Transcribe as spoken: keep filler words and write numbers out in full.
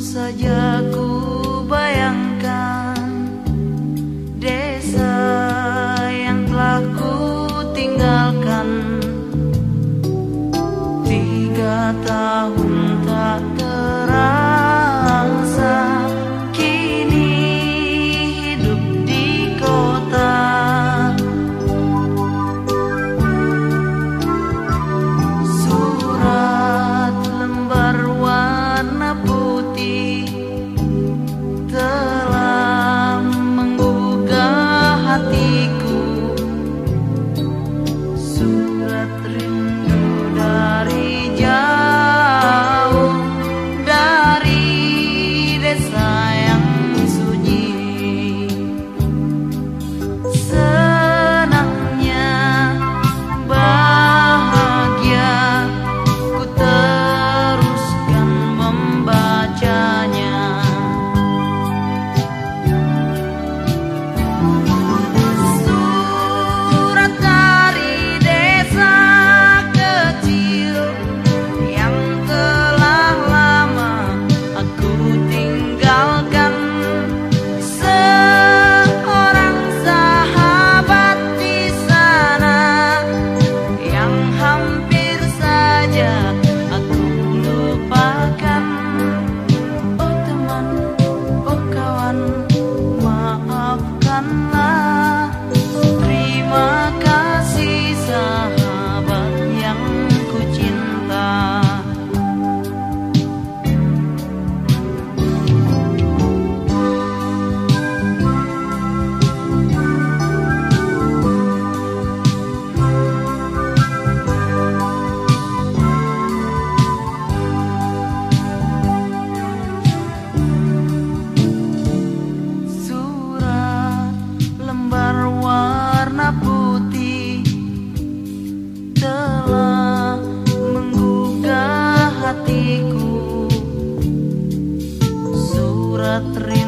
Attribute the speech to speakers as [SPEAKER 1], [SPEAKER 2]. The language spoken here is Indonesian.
[SPEAKER 1] saja ku bayangkan desa yang telah ku tinggalkan. Tiga tahun tak terasa, kini hidup di kota. Surat lembar warna putih telah menggugah hatiku. Surat rindu dari jauh, dari desa yang sunyi. Senangnya, bahagia, ku teruskan membacanya. Surat dari desa kecil yang telah lama aku tinggalkan. Seorang sahabat di sana yang hampir saja aku lupakan. Oh teman, oh kawan, maafkanlah. Terima kasih sahabat yang ku cinta. Surat lembar warna putih telah menggugah hatiku. Surat